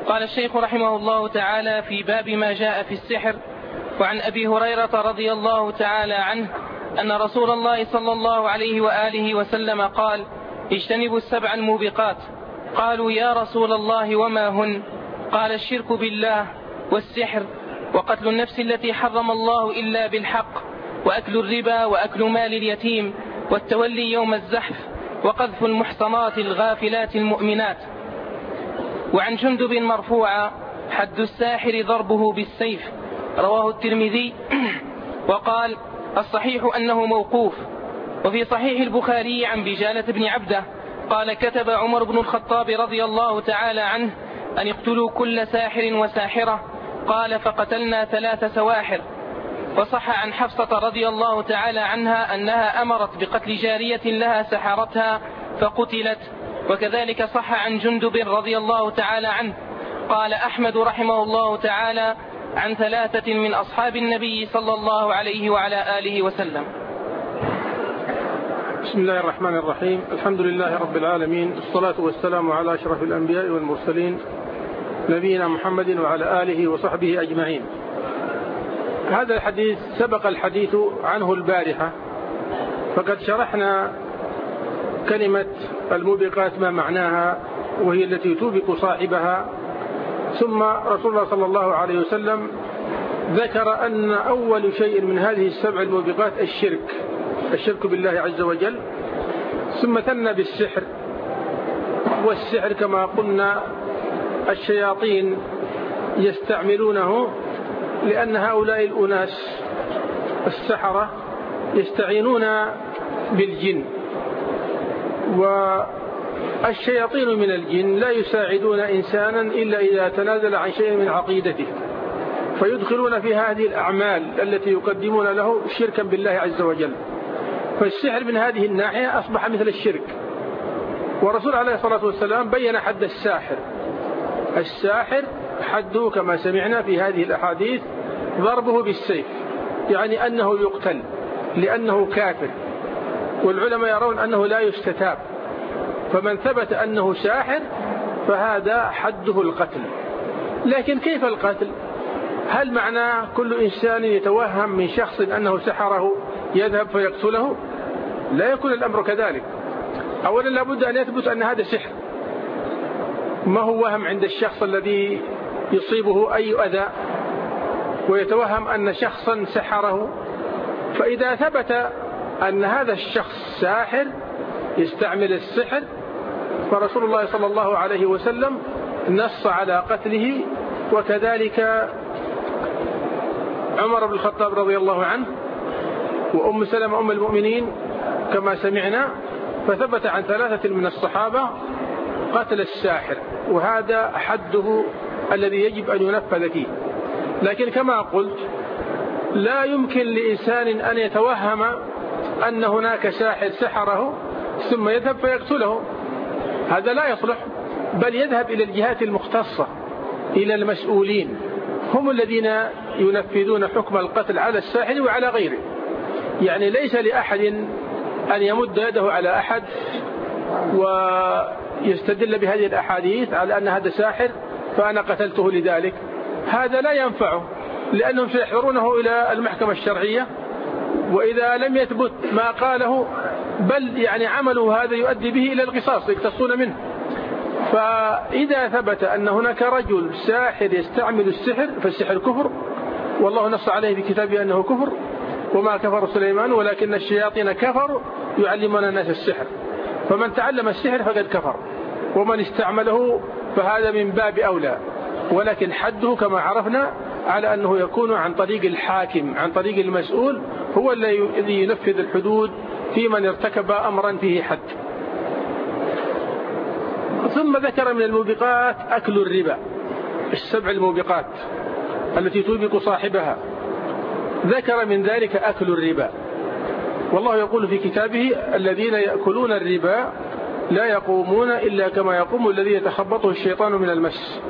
قال الشيخ رحمه الله تعالى في باب ما جاء في السحر. وعن أبي هريرة رضي الله تعالى عنه أن رسول الله صلى الله عليه وآله وسلم قال: اجتنبوا السبع الموبقات. قالوا: يا رسول الله وما هن؟ قال: الشرك بالله، والسحر، وقتل النفس التي حرم الله إلا بالحق، وأكل الربا، وأكل مال اليتيم، والتولي يوم الزحف، وقذف المحصنات الغافلات المؤمنات. وعن جندب مرفوعا: حد الساحر ضربه بالسيف. رواه الترمذي وقال: الصحيح أنه موقوف. وفي صحيح البخاري عن بجالة بن عبده قال: كتب عمر بن الخطاب رضي الله تعالى عنه أن يقتلوا كل ساحر وساحرة. قال: فقتلنا 3 سواحر. وصح عن حفصة رضي الله تعالى عنها أنها أمرت بقتل جارية لها سحرتها فقتلت. وكذلك صح عن جندب رضي الله تعالى عنه. قال أحمد رحمه الله تعالى: عن 3 من أصحاب النبي صلى الله عليه وعلى آله وسلم. بسم الله الرحمن الرحيم. الحمد لله رب العالمين، الصلاة والسلام على أشرف الأنبياء والمرسلين نبينا محمد وعلى آله وصحبه أجمعين. هذا الحديث سبق الحديث عنه البارحة، فقد شرحنا كلمة الموبقات ما معناها، وهي التي توبق صاحبها. ثم رسول الله صلى الله عليه وسلم ذكر أن أول شيء من هذه السبع الموبقات الشرك بالله عز وجل. ثم ثنى بالسحر، والسحر كما قلنا الشياطين يستعملونه، لأن هؤلاء الأناس السحرة يستعينون بالجن، والشياطين من الجن لا يساعدون إنسانا إلا إذا تنازل عن شيء من عقيدته، فيدخلون في هذه الأعمال التي يقدمون له شركا بالله عز وجل. فالسحر من هذه الناحية أصبح مثل الشرك. ورسول عليه الصلاة والسلام بين حد الساحر حده كما سمعنا في هذه الأحاديث ضربه بالسيف، يعني أنه يقتل لأنه كافر، والعلماء يرون أنه لا يستتاب، فمن ثبت أنه ساحر فهذا حده القتل. لكن كيف القتل؟ هل معناه كل إنسان يتوهم من شخص أنه سحره يذهب فيقتله؟ لا يكون الأمر كذلك. أولا لابد أن يثبت أن هذا سحر، ما هو وهم عند الشخص الذي يصيبه أي أذى ويتوهم أن شخصا سحره. فإذا ثبت أن هذا الشخص ساحر يستعمل السحر، فرسول الله صلى الله عليه وسلم نص على قتله. وكذلك عمر بن الخطاب رضي الله عنه وأم سلمة أم المؤمنين كما سمعنا، فثبت عن 3 من الصحابة قتل الساحر، وهذا حده الذي يجب أن ينفذ فيه. لكن كما قلت لا يمكن لإنسان أن يتوهم أن هناك ساحر سحره ثم يذهب فيقتله، هذا لا يصلح، بل يذهب إلى الجهات المختصة، إلى المسؤولين، هم الذين ينفذون حكم القتل على الساحر وعلى غيره. يعني ليس لأحد أن يمد يده على أحد ويستدل بهذه الأحاديث على أن هذا ساحر فأنا قتلته لذلك، هذا لا ينفعه، لأنهم سيحضرونه إلى المحكمة الشرعية، وإذا لم يثبت ما قاله بل يعني عمله هذا يؤدي به إلى القصاص يقتصون منه. فإذا ثبت أن هناك رجل ساحر يستعمل السحر فالسحر كفر، والله نص عليه في كتابه أنه كفر، وما كفر سليمان ولكن الشياطين كفروا يعلمون الناس السحر. فمن تعلم السحر فقد كفر، ومن استعمله فهذا من باب أولى، ولكن حده كما عرفنا على أنه يكون عن طريق الحاكم، عن طريق المسؤول، هو الذي ينفذ الحدود في من ارتكب أمرا فيه حد. ثم ذكر من الموبقات أكل الربا، 7 الموبقات التي توبق صاحبها، ذكر من ذلك أكل الربا. والله يقول في كتابه: الذين يأكلون الربا لا يقومون إلا كما يقوم الذي يتخبطه الشيطان من المس.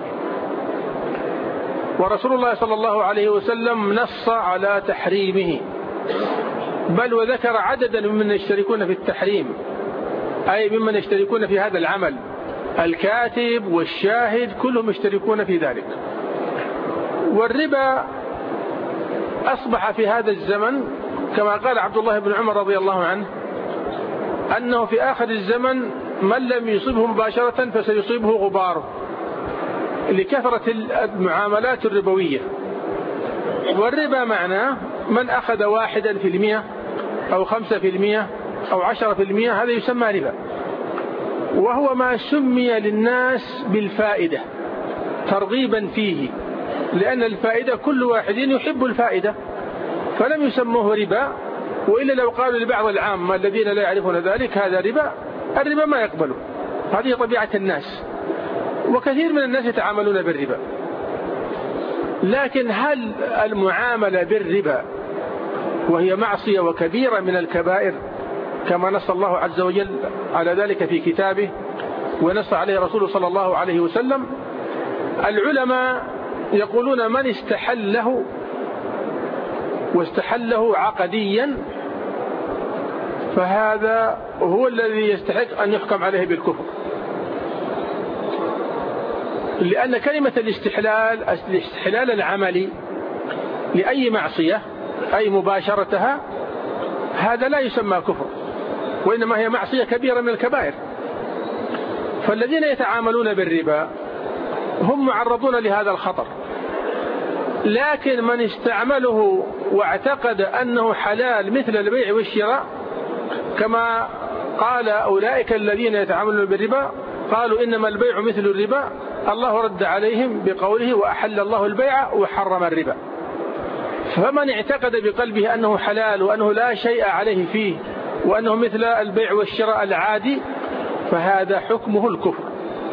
ورسول الله صلى الله عليه وسلم نص على تحريمه، بل وذكر عددا ممن يشتركون في التحريم، أي ممن يشتركون في هذا العمل، الكاتب والشاهد كلهم يشتركون في ذلك. والربا أصبح في هذا الزمن كما قال عبد الله بن عمر رضي الله عنه أنه في آخر الزمن من لم يصبه مباشرة فسيصيبه غباره لكثرة المعاملات الربوية. والربا معناه من أخذ 1% أو 5% أو 10%، هذا يسمى ربا، وهو ما سمي للناس بالفائدة ترغيبا فيه، لأن الفائدة كل واحد يحب الفائدة، فلم يسموه ربا. وإلا لو قالوا لبعض العامة الذين لا يعرفون ذلك هذا ربا، الربا ما يقبله، هذه طبيعة الناس، وكثير من الناس يتعاملون بالربا. لكن هل المعاملة بالربا وهي معصية وكبيرة من الكبائر كما نص الله عز وجل على ذلك في كتابه ونص عليه رسوله صلى الله عليه وسلم؟ العلماء يقولون من استحله واستحله عقديا فهذا هو الذي يستحق أن يحكم عليه بالكفر، لأن كلمة الاستحلال العملي لأي معصية أي مباشرتها هذا لا يسمى كفر، وإنما هي معصية كبيرة من الكبائر. فالذين يتعاملون بالربا هم معرضون لهذا الخطر، لكن من استعمله واعتقد أنه حلال مثل البيع والشراء كما قال أولئك الذين يتعاملون بالربا قالوا إنما البيع مثل الربا، الله رد عليهم بقوله وأحل الله البيع وحرم الربا. فمن اعتقد بقلبه أنه حلال وأنه لا شيء عليه فيه وأنه مثل البيع والشراء العادي فهذا حكمه الكفر،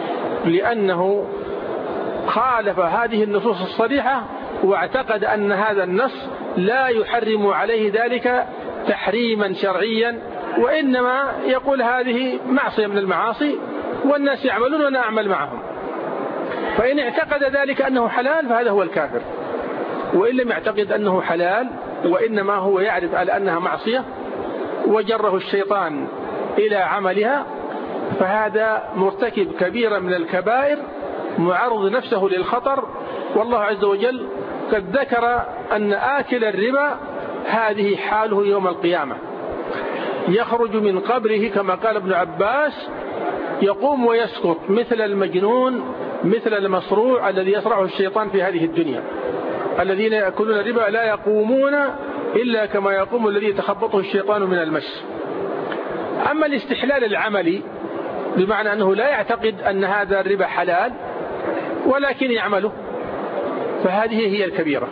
لأنه خالف هذه النصوص الصريحة واعتقد أن هذا النص لا يحرم عليه ذلك تحريما شرعيا، وإنما يقول هذه معصية من المعاصي والناس يعملون وأنا أعمل معهم. فإن اعتقد ذلك أنه حلال فهذا هو الكافر، وإن لم يعتقد أنه حلال وإنما هو يعرف على أنها معصية وجره الشيطان إلى عملها فهذا مرتكب كبيرة من الكبائر معرض نفسه للخطر. والله عز وجل قد ذكر أن آكل الربا هذه حاله يوم القيامة، يخرج من قبره كما قال ابن عباس يقوم ويسقط مثل المجنون مثل المصروع الذي يصرعه الشيطان في هذه الدنيا. الذين يأكلون الربا لا يقومون إلا كما يقوم الذي يتخبطه الشيطان من المس. أما الاستحلال العملي بمعنى أنه لا يعتقد أن هذا الربا حلال ولكن يعمله فهذه هي الكبيرة،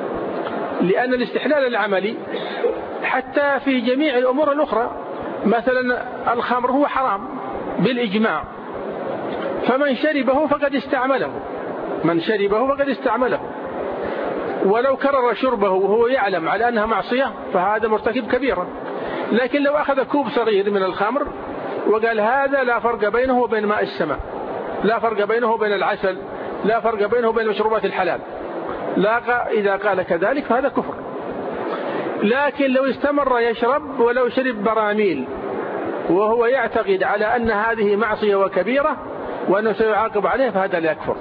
لأن الاستحلال العملي حتى في جميع الأمور الأخرى، مثلا الخمر هو حرام بالإجماع، فمن شربه فقد استعمله، من شربه فقد استعمله، ولو كرر شربه وهو يعلم على أنها معصية فهذا مرتكب كبيرة. لكن لو أخذ كوب صغير من الخمر وقال هذا لا فرق بينه وبين ماء السماء، لا فرق بينه وبين العسل، لا فرق بينه وبين مشروبات الحلال، لا إذا قال كذلك فهذا كفر. لكن لو استمر يشرب ولو شرب براميل وهو يعتقد على أن هذه معصية وكبيرة وأنه سيعاقب عليه فهذا لا يكفر.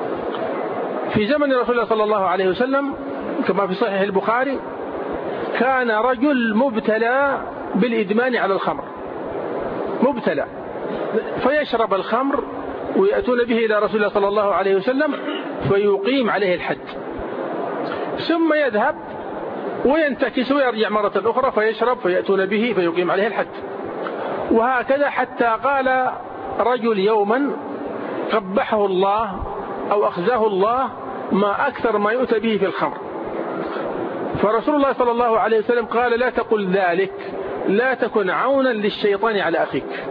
في زمن رسول الله صلى الله عليه وسلم كما في صحيح البخاري كان رجل مبتلى بالإدمان على الخمر، مبتلى، فيشرب الخمر ويأتون به إلى رسول الله صلى الله عليه وسلم فيقيم عليه الحد، ثم يذهب وينتكس ويرجع مرة أخرى فيشرب فيأتون به فيقيم عليه الحد. وهكذا حتى قال رجل يوما قبحه الله أو أخزاه الله ما أكثر ما يؤتى به في الخمر. فرسول الله صلى الله عليه وسلم قال لا تقل ذلك، لا تكن عونا للشيطان على أخيك،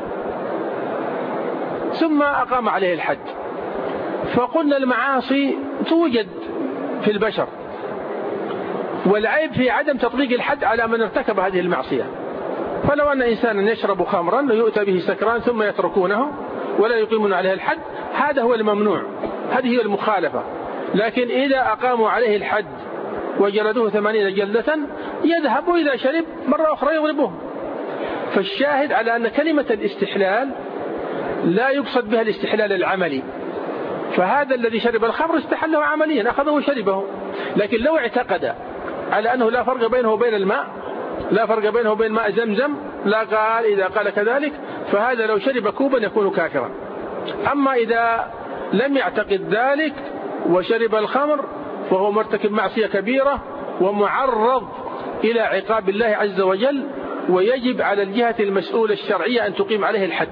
ثم أقام عليه الحد. فقلنا المعاصي توجد في البشر، والعيب في عدم تطبيق الحد على من ارتكب هذه المعصية. فلو أن إنسانا يشرب خمرا ويؤتى به سكران ثم يتركونه ولا يقيمون عليه الحد هذا هو الممنوع، هذه هي المخالفة. لكن إذا أقاموا عليه الحد وجلدوه 80 جلدة يذهب وإذا شرب مرة أخرى يضربوه. فالشاهد على أن كلمة الاستحلال لا يقصد بها الاستحلال العملي، فهذا الذي شرب الخمر استحله عمليا، أخذه وشربه. لكن لو اعتقد على أنه لا فرق بينه وبين الماء، لا فرق بينه وبين ماء زمزم، لا قال إذا قال كذلك فهذا لو شرب كوبا يكون كافرا. أما إذا لم يعتقد ذلك وشرب الخمر فهو مرتكب معصية كبيرة ومعرض إلى عقاب الله عز وجل، ويجب على الجهة المسؤولة الشرعية أن تقيم عليه الحد.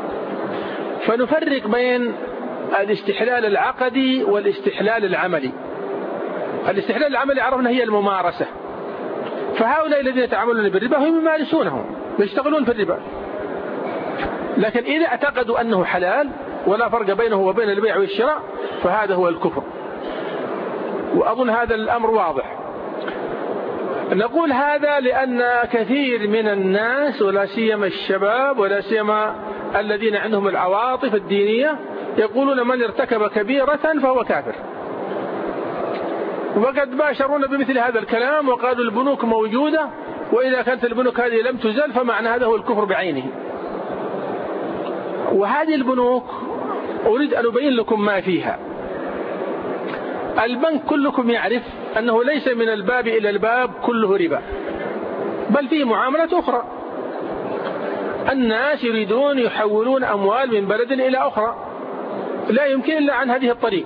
فنفرق بين الاستحلال العقدي والاستحلال العملي. الاستحلال العملي عرفنا هي الممارسة، فهؤلاء الذين يتعاملون بالربا هم يمارسونه ويشتغلون في الربا. لكن إذا اعتقدوا أنه حلال ولا فرق بينه وبين البيع والشراء فهذا هو الكفر. وأظن هذا الأمر واضح. نقول هذا لأن كثير من الناس ولا سيما الشباب ولا سيما الذين عندهم العواطف الدينية يقولون من ارتكب كبيرة فهو كافر، وقد باشرونا بمثل هذا الكلام وقالوا البنوك موجودة، وإذا كانت البنوك هذه لم تزل فمعنى هذا هو الكفر بعينه. وهذه البنوك أريد أن أبين لكم ما فيها. البنك كلكم يعرف أنه ليس من الباب إلى الباب كله ربا، بل فيه معاملات أخرى. الناس يريدون يحولون أموال من بلد إلى أخرى، لا يمكن إلا عن هذه الطريق.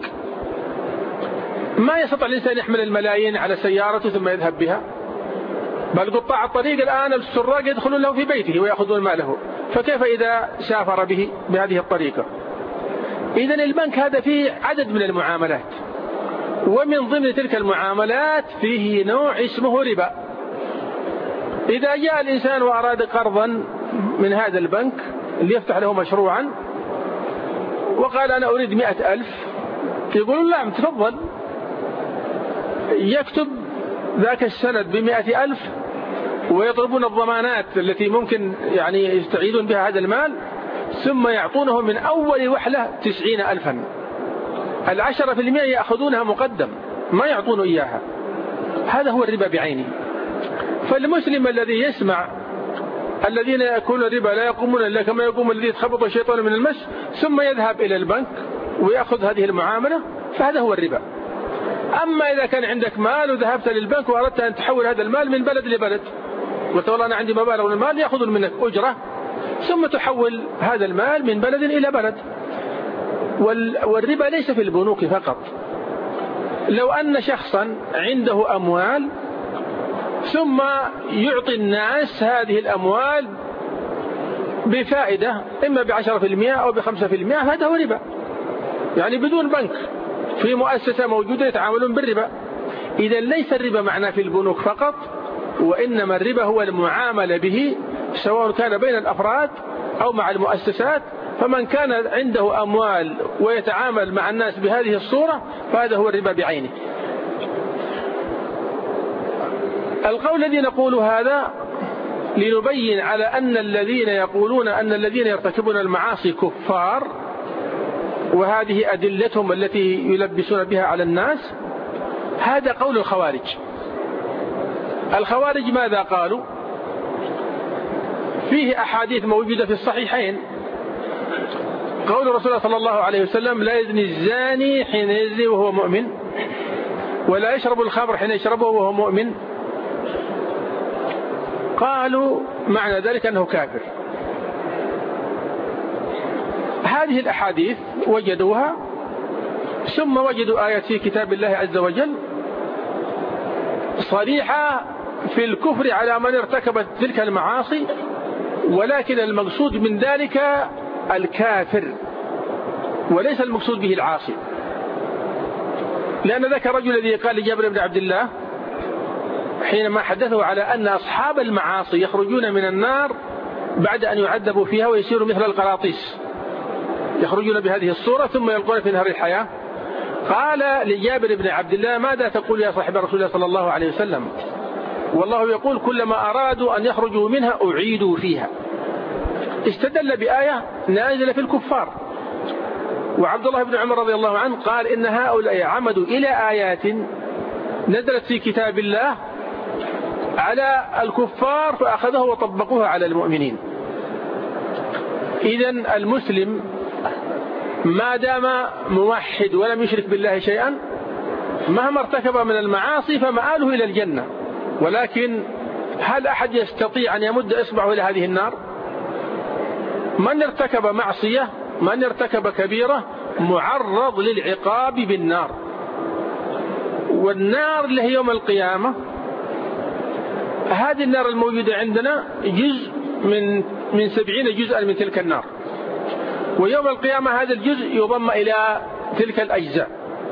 ما يستطيع الإنسان يحمل الملايين على سيارته ثم يذهب بها، بل قطاع الطريق الآن السراق يدخلون له في بيته ويأخذون ماله، فكيف إذا سافر به بهذه الطريقة؟ إذن البنك هذا فيه عدد من المعاملات، ومن ضمن تلك المعاملات فيه نوع اسمه ربا. إذا جاء الإنسان وأراد قرضا من هذا البنك اللي يفتح له مشروعا وقال أنا أريد 100,000، يقولون لا تفضل، يكتب ذاك السند ب100,000 ويطلبون الضمانات التي ممكن يعني يستعيدون بها هذا المال، ثم يعطونه من أول وحلة 90,000. 10% يأخذونها مقدم، ما يعطونه إياها. هذا هو الربا بعينه. فالمسلم الذي يسمع الذين يأكلون الربا لا يقومون إلا كما يقوم الذي يتخبط الشيطان من المس، ثم يذهب إلى البنك ويأخذ هذه المعاملة، فهذا هو الربا. أما إذا كان عندك مال وذهبت للبنك وأردت أن تحول هذا المال من بلد لبلد، قلت والله أنا عندي مبالغ من المال، يأخذون منك أجرة ثم تحول هذا المال من بلد إلى بلد. والربا ليس في البنوك فقط. لو أن شخصا عنده أموال ثم يعطي الناس هذه الأموال بفائدة إما ب10% أو ب5%، هذا هو ربا، يعني بدون بنك، في مؤسسة موجودة يتعاملون بالربا. إذا ليس الربا معناه في البنوك فقط، وإنما الربا هو المعاملة به سواء كان بين الأفراد أو مع المؤسسات. فمن كان عنده أموال ويتعامل مع الناس بهذه الصورة فهذا هو الربا بعينه. القول الذي نقول هذا لنبين على أن الذين يقولون أن الذين يرتكبون المعاصي كفار، وهذه أدلتهم التي يلبسون بها على الناس، هذا قول الخوارج. الخوارج ماذا قالوا؟ فيه أحاديث موجودة في الصحيحين، قول رسول الله صلى الله عليه وسلم لا يزني الزاني حين يزني وهو مؤمن، ولا يشرب الخمر حين يشربه وهو مؤمن. قالوا معنى ذلك أنه كافر. هذه الأحاديث وجدوها، ثم وجدوا آيات في كتاب الله عز وجل صريحة في الكفر على من ارتكبت تلك المعاصي، ولكن المقصود من ذلك الكافر وليس المقصود به العاصي. لأن ذاك الرجل الذي قال لجابر بن عبد الله حينما حدثه على أن أصحاب المعاصي يخرجون من النار بعد أن يعذبوا فيها ويصيروا مثل القراطيس، يخرجون بهذه الصورة ثم يلقون في نهر الحياة، قال لجابر بن عبد الله ماذا تقول يا صاحب رسول الله صلى الله عليه وسلم؟ والله يقول كلما أرادوا أن يخرجوا منها أعيدوا فيها. استدل بآية نازلة في الكفار. وعبد الله بن عمر رضي الله عنه قال إن هؤلاء عمدوا إلى آيات نزلت في كتاب الله على الكفار فأخذوها وطبقوها على المؤمنين. إذن المسلم ما دام موحد ولم يشرك بالله شيئا مهما ارتكب من المعاصي فمآله إلى الجنة. ولكن هل أحد يستطيع أن يمد إصبعه إلى هذه النار؟ من ارتكب معصية، من ارتكب كبيرة معرض للعقاب بالنار. والنار اللي هي يوم القيامة، هذه النار الموجودة عندنا جزء من 70 جزءا من تلك النار، ويوم القيامة هذا الجزء يضم إلى تلك الأجزاء.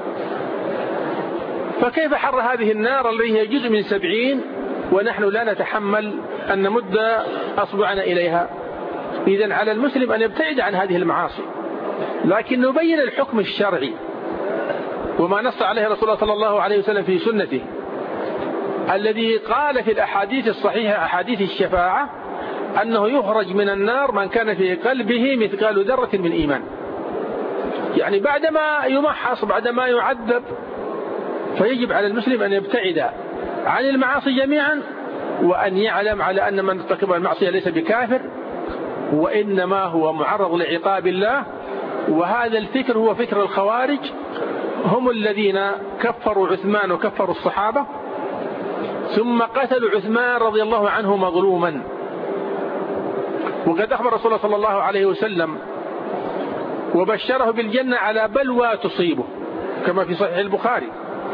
فكيف حر هذه النار التي هي جزء من 70 ونحن لا نتحمل أن نمد أصبعنا إليها؟ إذن على المسلم أن يبتعد عن هذه المعاصي، لكن نبين الحكم الشرعي وما نص عليه رسول الله صلى الله عليه وسلم في سنته، الذي قال في الأحاديث الصحيحة أحاديث الشفاعة أنه يخرج من النار من كان في قلبه مثقال ذرة من إيمان. يعني بعدما يمحص، بعدما يعذب، فيجب على المسلم أن يبتعد عن المعاصي جميعا، وأن يعلم على أن من ارتكب المعصية ليس بكافر، وإنما هو معرض لعقاب الله. وهذا الفكر هو فكر الخوارج، هم الذين كفروا عثمان وكفروا الصحابة، ثم قتلوا عثمان رضي الله عنه مظلوما. وقد أخبر رسول الله صلى الله عليه وسلم وبشره بالجنة على بلوى تصيبه كما في صحيح البخاري.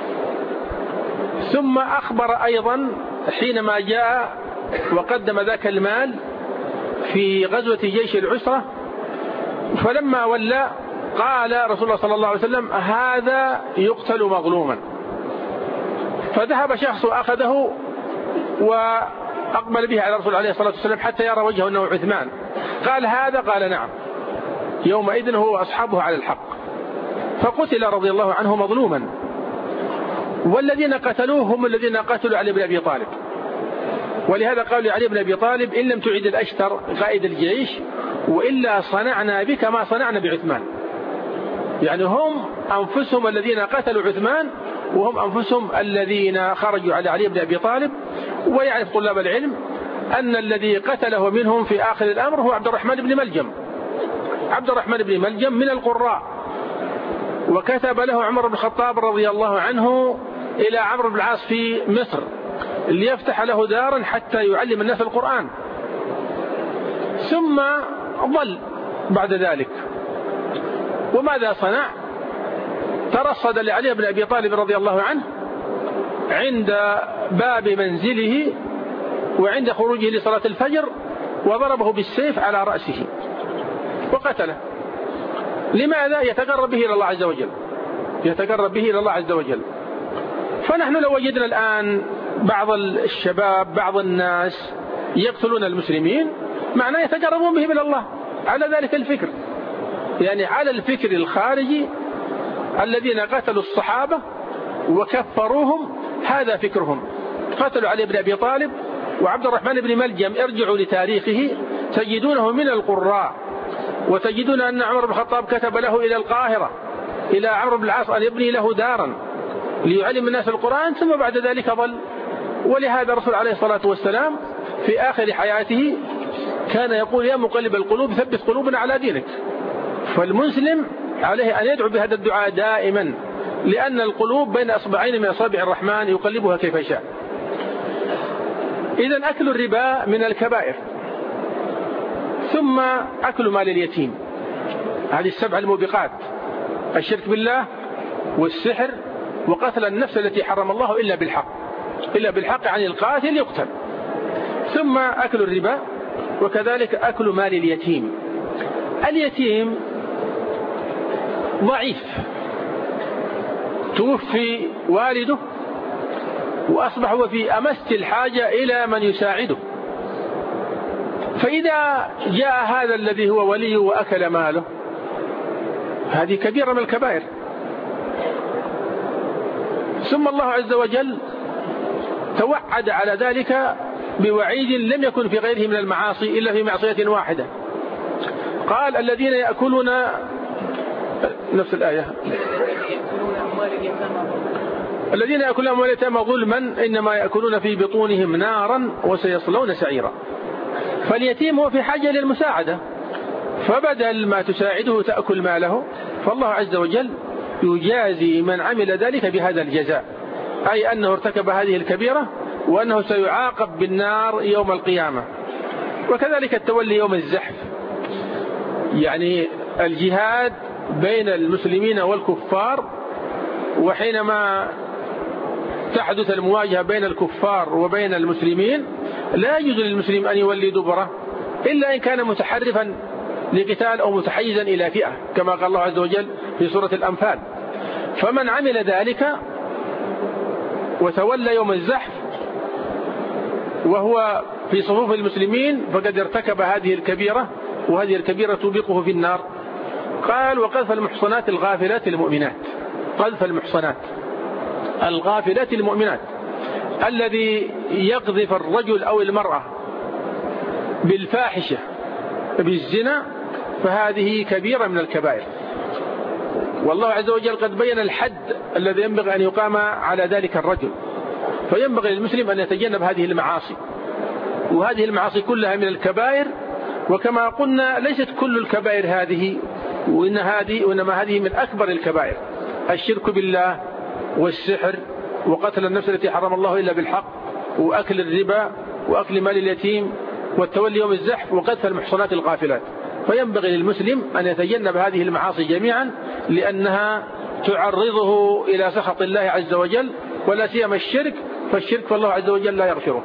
ثم أخبر أيضا حينما جاء وقدم ذاك المال في غزوة جيش العسرة، فلما ولى قال رسول الله صلى الله عليه وسلم هذا يقتل مظلوما. فذهب شخص وأخذه وأقبل به على رسول الله عليه الصلاة والسلام حتى يرى وجهه أنه عثمان. قال هذا؟ قال نعم. يومئذ هو وأصحابه على الحق، فقتل رضي الله عنه مظلوما. والذين قتلوه هم الذين قتلوا علي بن أبي طالب، ولهذا قالوا علي بن أبي طالب إن لم تعيد الأشتر قائد الجيش وإلا صنعنا بك ما صنعنا بعثمان. يعني هم أنفسهم الذين قتلوا عثمان، وهم أنفسهم الذين خرجوا على علي بن أبي طالب. ويعرف طلاب العلم أن الذي قتله منهم في آخر الأمر هو عبد الرحمن بن ملجم. عبد الرحمن بن ملجم من القراء، وكتب له عمر بن الخطاب رضي الله عنه إلى عمرو بن العاص في مصر ليفتح له دارا حتى يعلم الناس القرآن. ثم ضل بعد ذلك، وماذا صنع؟ ترصد لعلي بن أبي طالب رضي الله عنه عند باب منزله وعند خروجه لصلاة الفجر، وضربه بالسيف على رأسه وقتله. لماذا؟ يتقرب به إلى الله عز وجل، يتقرب به إلى الله عز وجل. فنحن لو وجدنا الآن بعض الشباب، بعض الناس يقتلون المسلمين، معناه يتقربون بهم إلى الله على ذلك الفكر، يعني على الفكر الخارجي. الذين قتلوا الصحابة وكفروهم هذا فكرهم. قتلوا علي بن أبي طالب وعبد الرحمن بن ملجم، ارجعوا لتاريخه تجدونه من القراء، وتجدون أن عمر بن الخطاب كتب له إلى القاهرة إلى عمرو بن العاص أن يبني له دارا ليعلم الناس القرآن، ثم بعد ذلك ضل. ولهذا الرسول عليه الصلاة والسلام في آخر حياته كان يقول يا مقلب القلوب ثبت قلوبنا على دينك. فالمسلم عليه أن يدعو بهذا الدعاء دائما، لأن القلوب بين أصبعين من أصابع الرحمن يقلبها كيف شاء. إذن أكل الربا من الكبائر. ثم أكل مال اليتيم، هذه السبع الموبقات: الشرك بالله والسحر وقتل النفس التي حرم الله إلا بالحق، إلا بالحق عن القاتل يقتل. ثم أكل الربا، وكذلك أكل مال اليتيم. اليتيم ضعيف، توفي والده وأصبح هو في أمس الحاجة إلى من يساعده، فإذا جاء هذا الذي هو وليه وأكل ماله، هذه كبيرة من الكبائر. ثم الله عز وجل توعد على ذلك بوعيد لم يكن في غيره من المعاصي إلا في معصية واحدة. قال الذين يأكلون، نفس الآية، الذين يأكلون أموال اليتامى ظلما إنما يأكلون في بطونهم نارا وسيصلون سعيرا. فاليتيم هو في حاجة للمساعدة، فبدل ما تساعده تأكل ماله، فالله عز وجل يجازي من عمل ذلك بهذا الجزاء، أي أنه ارتكب هذه الكبيرة وأنه سيعاقب بالنار يوم القيامة. وكذلك التولي يوم الزحف، يعني الجهاد بين المسلمين والكفار، وحينما تحدث المواجهة بين الكفار وبين المسلمين لا يجوز للمسلم أن يولي دبره إلا إن كان متحرفا لقتال أو متحيزا إلى فئة، كما قال الله عز وجل في سورة الأنفال. فمن عمل ذلك وتولى يوم الزحف وهو في صفوف المسلمين فقد ارتكب هذه الكبيرة، وهذه الكبيرة توبقه في النار. قال: وقذف المحصنات الغافلات المؤمنات. قذف المحصنات الغافلات المؤمنات، الذي يقذف الرجل أو المرأة بالفاحشة بالزنا، فهذه كبيرة من الكبائر، والله عز وجل قد بين الحد الذي ينبغي أن يقام على ذلك الرجل. فينبغي للمسلم أن يتجنب هذه المعاصي، وهذه المعاصي كلها من الكبائر. وكما قلنا ليست كل الكبائر هذه، وإنما هذه من أكبر الكبائر: الشرك بالله، والسحر، وقتل النفس التي حرم الله إلا بالحق، وأكل الربا، وأكل مال اليتيم، والتولي يوم الزحف، وقذف المحصنات الغافلات. فينبغي للمسلم أن يتجنب هذه المعاصي جميعا، لأنها تعرضه إلى سخط الله عز وجل، ولا سيما الشرك، فالشرك فالله عز وجل لا يغفره.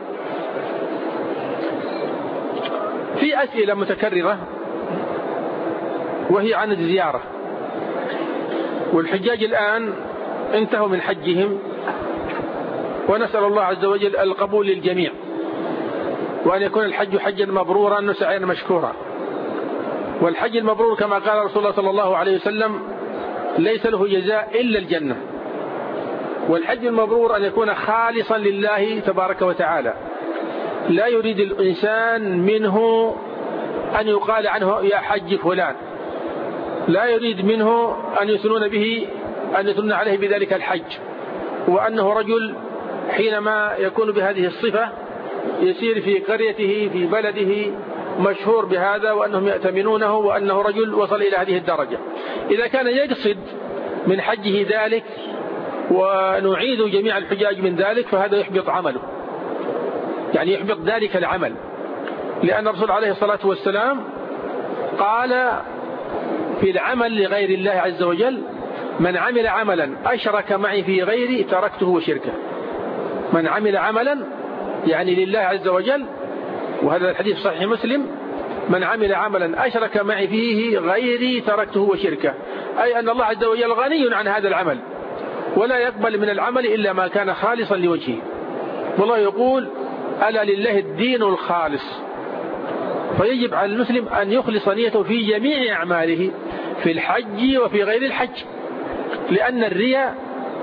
في أسئلة متكررة وهي عن الزيارة، والحجاج الآن انتهوا من حجهم، ونسأل الله عز وجل القبول للجميع، وأن يكون الحج حجا مبرورا وسعيا مشكورا. والحج المبرور كما قال رسول الله صلى الله عليه وسلم ليس له جزاء إلا الجنة. والحج المبرور أن يكون خالصا لله تبارك وتعالى، لا يريد الإنسان منه أن يقال عنه يا حج فلان، لا يريد منه أن يثنون عليه بذلك الحج، وأنه رجل حينما يكون بهذه الصفة يسير في قريته في بلده مشهور بهذا، وأنهم يأتمنونه، وأنه رجل وصل إلى هذه الدرجة. إذا كان يقصد من حجه ذلك ونعيد جميع الحجاج من ذلك، فهذا يحبط عمله، يعني يحبط ذلك العمل، لأن الرسول عليه الصلاة والسلام قال في العمل لغير الله عز وجل: من عمل عملا أشرك معي في غيري تركته وشركه. من عمل عملا يعني لله عز وجل، وهذا الحديث صحيح مسلم: من عمل عملا أشرك معي فيه غيري تركته وشركه، أي أن الله عز وجل غني عن هذا العمل، ولا يقبل من العمل إلا ما كان خالصا لوجهه. والله يقول: ألا لله الدين الخالص. فيجب على المسلم أن يخلص نيته في جميع أعماله، في الحج وفي غير الحج، لأن الرياء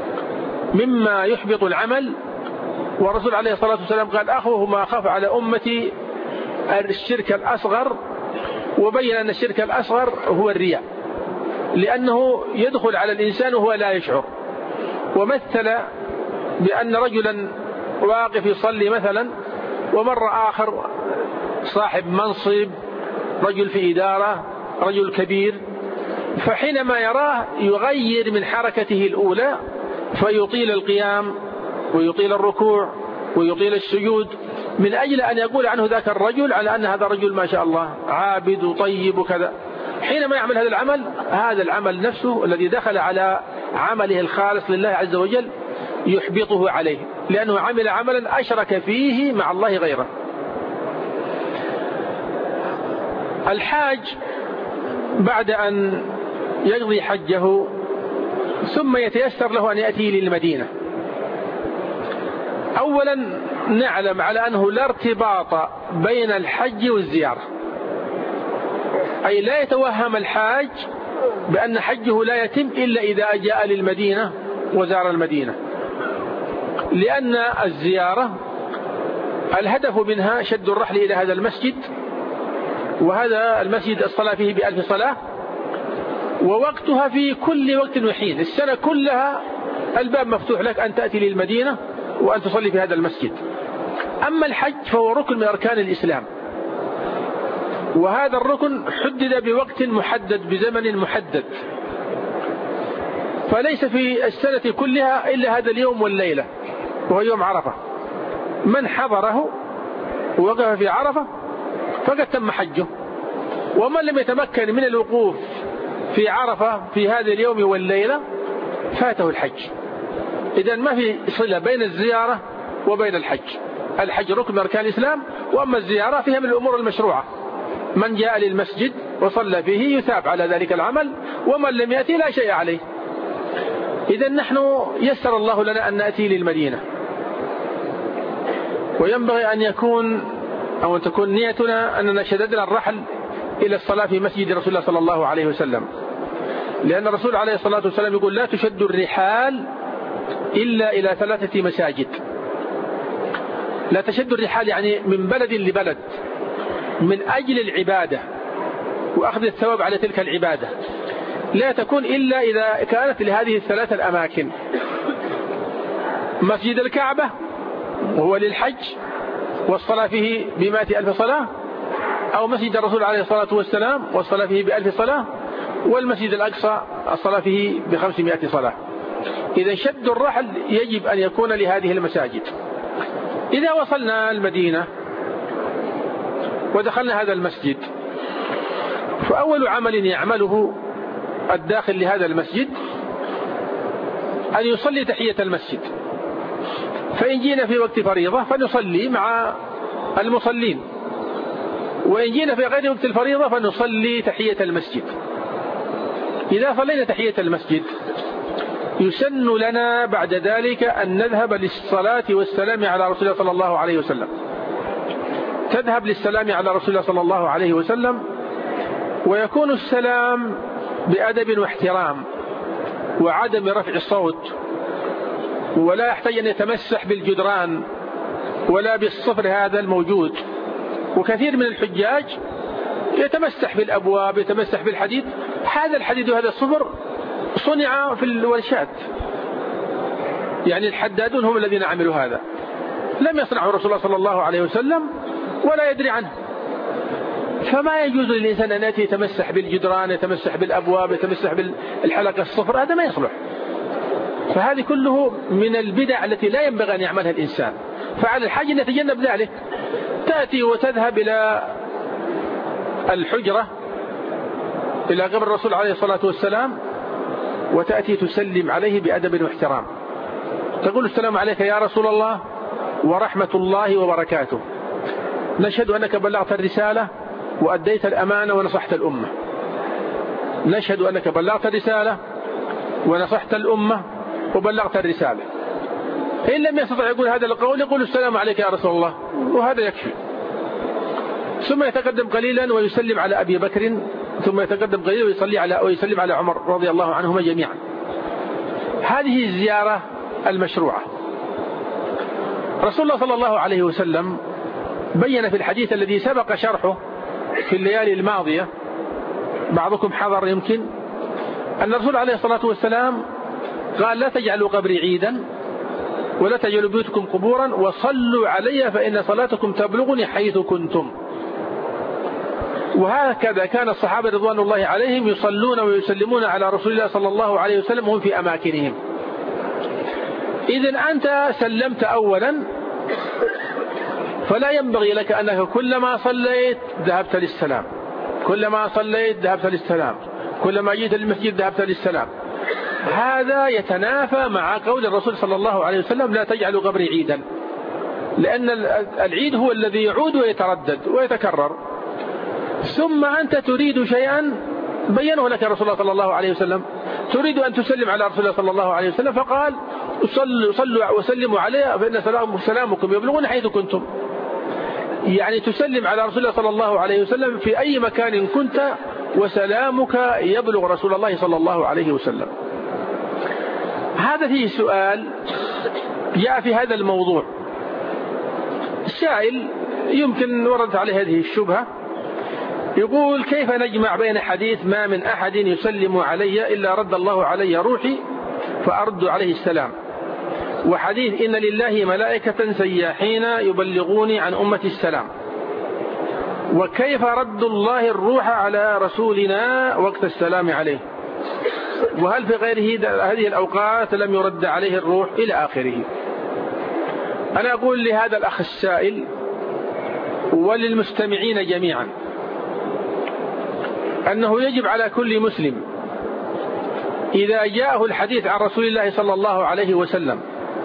مما يحبط العمل. والرسول عليه الصلاة والسلام قال: أخوه ما خاف على أمتي الشرك الأصغر، وبين أن الشرك الأصغر هو الرياء، لأنه يدخل على الإنسان وهو لا يشعر. ومثل بأن رجلا واقف يصلي مثلا، ومر آخر صاحب منصب، رجل في إدارة، رجل كبير، فحينما يراه يغير من حركته الأولى فيطيل القيام ويطيل الركوع ويطيل السجود، من أجل أن يقول عنه ذاك الرجل على أن هذا رجل ما شاء الله عابد وطيب وكذا. حينما يعمل هذا العمل، هذا العمل نفسه الذي دخل على عمله الخالص لله عز وجل يحبطه عليه، لأنه عمل عملا أشرك فيه مع الله غيره. الحاج بعد أن يقضي حجه ثم يتيسر له أن يأتي للمدينة، أولا نعلم على أنه لا ارتباط بين الحج والزيارة، أي لا يتوهم الحاج بأن حجه لا يتم إلا إذا جاء للمدينة وزار المدينة، لأن الزيارة الهدف منها شد الرحل إلى هذا المسجد، وهذا المسجد الصلاة فيه ب1000 صلاة، ووقتها في كل وقت وحين، السنة كلها الباب مفتوح لك أن تأتي للمدينة وأن تصلي في هذا المسجد. أما الحج فهو ركن من أركان الإسلام، وهذا الركن حدد بوقت محدد بزمن محدد، فليس في السنة كلها إلا هذا اليوم والليلة وهو يوم عرفة. من حضره ووقف في عرفة فقد تم حجه، ومن لم يتمكن من الوقوف في عرفة في هذا اليوم والليلة فاته الحج. إذن ما في صلة بين الزيارة وبين الحج. الحج ركن من أركان الإسلام، وأما الزيارة فيها من الأمور المشروعة. من جاء للمسجد وصلى فيه يثاب على ذلك العمل، ومن لم يأتي لا شيء عليه. إذن نحن يسر الله لنا أن نأتي للمدينة، وينبغي أن تكون نيتنا أننا شددنا الرحل إلى الصلاة في مسجد رسول الله صلى الله عليه وسلم، لأن الرسول عليه الصلاة والسلام يقول: لا تشد الرحال إلا إلى 3 مساجد. لا تشد الرحال يعني من بلد لبلد من أجل العبادة وأخذ الثواب على تلك العبادة، لا تكون إلا إذا كانت لهذه ال3 الأماكن: مسجد الكعبة وهو للحج والصلاة فيه ب100,000 صلاة، أو مسجد الرسول عليه الصلاة والسلام والصلاة فيه ب1000 صلاة، والمسجد الأقصى الصلاة فيه ب500 صلاة. إذا شد الرحل يجب أن يكون لهذه المساجد. إذا وصلنا المدينة ودخلنا هذا المسجد، فأول عمل يعمله الداخل لهذا المسجد أن يصلي تحية المسجد. فإن جينا في وقت فريضة فنصلي مع المصلين، وإن جينا في غير وقت الفريضة فنصلي تحية المسجد. إذا صلينا تحية المسجد يسن لنا بعد ذلك أن نذهب للصلاة والسلام على رسول الله صلى الله عليه وسلم. تذهب للسلام على رسول الله صلى الله عليه وسلم، ويكون السلام بأدب واحترام وعدم رفع الصوت، ولا يحتاج أن يتمسح بالجدران ولا بالصفر هذا الموجود. وكثير من الحجاج يتمسح بالأبواب، يتمسح بالحديد. هذا الحديد وهذا الصفر صنع في الورشات، يعني الحدادون هم الذين عملوا هذا، لم يصنعه رسول الله صلى الله عليه وسلم ولا يدري عنه. فما يجوز للإنسان أن يأتي يتمسح بالجدران، يتمسح بالأبواب، يتمسح بالحلقة الصفر، هذا ما يصلح. فهذه كله من البدع التي لا ينبغي أن يعملها الإنسان. فعلى الحاج أن يتجنب ذلك. تأتي وتذهب إلى الحجرة إلى قبر الرسول عليه الصلاة والسلام، وتأتي تسلم عليه بأدب واحترام، تقول: السلام عليك يا رسول الله ورحمة الله وبركاته، نشهد أنك بلغت الرسالة وأديت الأمانة ونصحت الأمة. نشهد أنك بلغت الرسالة ونصحت الأمة وبلغت الرسالة. إن لم يستطع يقول هذا القول يقول: السلام عليك يا رسول الله، وهذا يكفي. ثم يتقدم قليلا ويسلم على أبي بكر، ثم يتقدم قليلا ويسلم على عمر رضي الله عنهما جميعا. هذه الزيارة المشروعة. رسول الله صلى الله عليه وسلم بين في الحديث الذي سبق شرحه في الليالي الماضية، بعضكم حضر يمكن، أن الرسول عليه الصلاة والسلام قال: لا تجعلوا قبري عيدا ولا تجعلوا بيوتكم قبورا وصلوا علي فإن صلاتكم تبلغني حيث كنتم. وهكذا كان الصحابة رضوان الله عليهم يصلون ويسلمون على رسول الله صلى الله عليه وسلم وهم في أماكنهم. إذن أنت سلمت أولا، فلا ينبغي لك أنك كلما صليت ذهبت للسلام، كلما صليت ذهبت للسلام، كلما جئت للمسجد ذهبت للسلام. هذا يتنافى مع قول الرسول صلى الله عليه وسلم: لا تجعلوا قبري عيدا، لأن العيد هو الذي يعود ويتردد ويتكرر. ثم أنت تريد شيئا بينه لك رسول الله صلى الله عليه وسلم، تريد أن تسلم على رسول الله صلى الله عليه وسلم، فقال: صلوا وسلموا عليه فإن سلامكم يبلغون حيث كنتم. يعني تسلم على رسول الله صلى الله عليه وسلم في أي مكان كنت، وسلامك يبلغ رسول الله صلى الله عليه وسلم. هذا فيه سؤال جاء في هذا الموضوع. السائل يمكن ورد عليه هذه الشبهة، يقول: كيف نجمع بين حديث ما من أحد يسلم علي إلا رد الله علي روحي فأرد عليه السلام، وحديث إن لله ملائكة سياحين يبلغوني عن أمة السلام؟ وكيف رد الله الروح على رسولنا وقت السلام عليه، وهل في غيره هذه الأوقات لم يرد عليه الروح إلى آخره. أنا أقول لهذا الأخ السائل وللمستمعين جميعا أنه يجب على كل مسلم إذا جاءه الحديث عن رسول الله صلى الله عليه وسلم،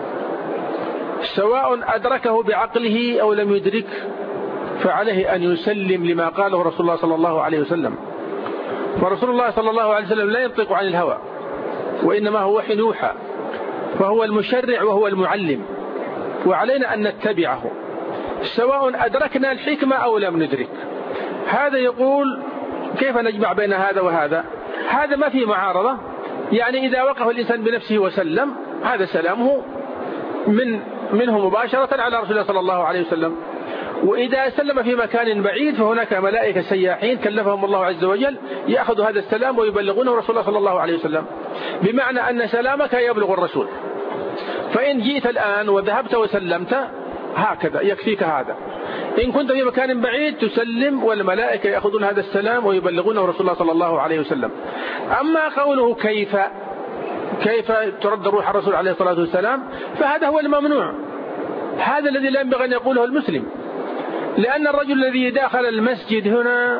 سواء أدركه بعقله أو لم يدرك، فعليه أن يسلم لما قاله رسول الله صلى الله عليه وسلم. فرسول الله صلى الله عليه وسلم لا ينطق عن الهوى، وإنما هو وحي يوحى، فهو المشرع وهو المعلم، وعلينا أن نتبعه سواء أدركنا الحكمة أو لم ندرك. هذا يقول كيف نجمع بين هذا وهذا؟ هذا ما فيه معارضة، يعني إذا وقف الإنسان بنفسه وسلم هذا سلامه منه مباشرة على رسول الله صلى الله عليه وسلم. وإذا سلم في مكان بعيد فهناك ملائكة سياحين كلفهم الله عز وجل يأخذ هذا السلام ويبلغونه رسول الله صلى الله عليه وسلم، بمعنى أن سلامك يبلغ الرسول. فإن جئت الآن وذهبت وسلمت هكذا يكفيك هذا. إن كنت في مكان بعيد تسلم والملائكة يأخذون هذا السلام ويبلغونه رسول الله صلى الله عليه وسلم. أما قوله كيف ترد روح الرسول عليه الصلاة والسلام، فهذا هو الممنوع، هذا الذي لا ينبغي أن يقوله المسلم. لأن الرجل الذي داخل المسجد هنا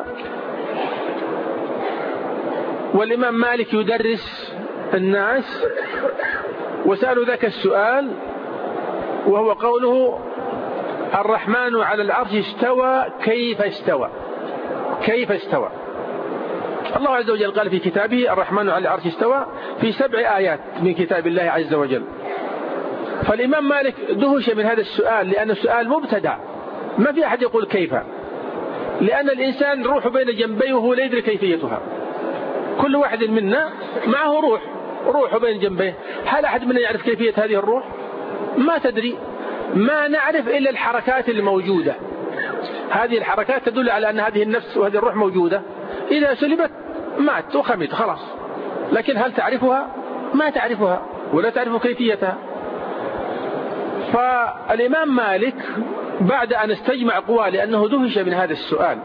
والإمام مالك يدرس الناس وسألوا ذاك السؤال، وهو قوله الرحمن على العرش استوى كيف استوى. كيف استوى؟ الله عز وجل قال في كتابه الرحمن على العرش استوى في 7 آيات من كتاب الله عز وجل. فالإمام مالك دهش من هذا السؤال، لأن السؤال مبتدع، ما في أحد يقول كيف، لأن الإنسان روح بين جنبيه وهو لا يدري كيفيتها. كل واحد منا معه روح بين جنبيه، هل أحد منا يعرف كيفية هذه الروح؟ ما تدري، ما نعرف إلا الحركات الموجودة. هذه الحركات تدل على أن هذه النفس وهذه الروح موجودة، إذا سلبت مات وخمت خلاص. لكن هل تعرفها؟ ما تعرفها ولا تعرف كيفيتها. فالإمام مالك بعد أن استجمع قواه لأنه دهش من هذا السؤال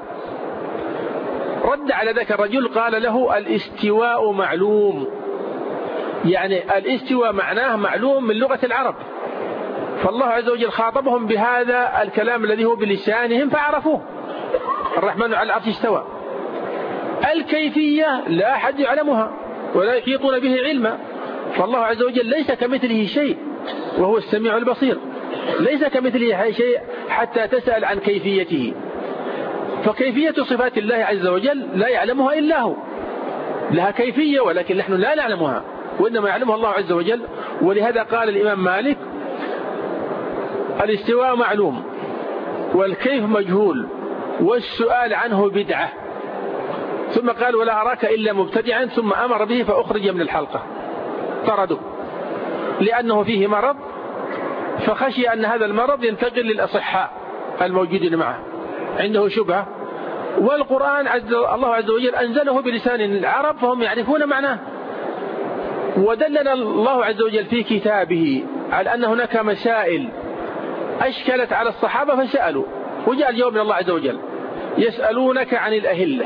رد على ذاك الرجل، قال له الاستواء معلوم، يعني الاستواء معناه معلوم من لغة العرب، فالله عز وجل خاطبهم بهذا الكلام الذي هو بلسانهم فعرفوه. الرحمن على العرش استوى. الكيفية لا أحد يعلمها ولا يحيطون به علما، فالله عز وجل ليس كمثله شيء وهو السميع البصير، ليس كمثله شيء حتى تسأل عن كيفيته. فكيفية صفات الله عز وجل لا يعلمها إلا هو، لها كيفية ولكن نحن لا نعلمها وإنما يعلمها الله عز وجل. ولهذا قال الإمام مالك الاستواء معلوم والكيف مجهول والسؤال عنه بدعة. ثم قال ولا أراك إلا مبتدعا، ثم أمر به فأخرج من الحلقة، طرده لأنه فيه مرض، فخشي أن هذا المرض ينتقل للأصحاء الموجودين معه، عنده شبهة. والقرآن الله عز وجل أنزله بلسان العرب فهم يعرفون معناه. ودلنا الله عز وجل في كتابه على أن هناك مسائل أشكلت على الصحابة فسألوا، وجاء الجواب من الله عز وجل يسألونك عن الأهلة.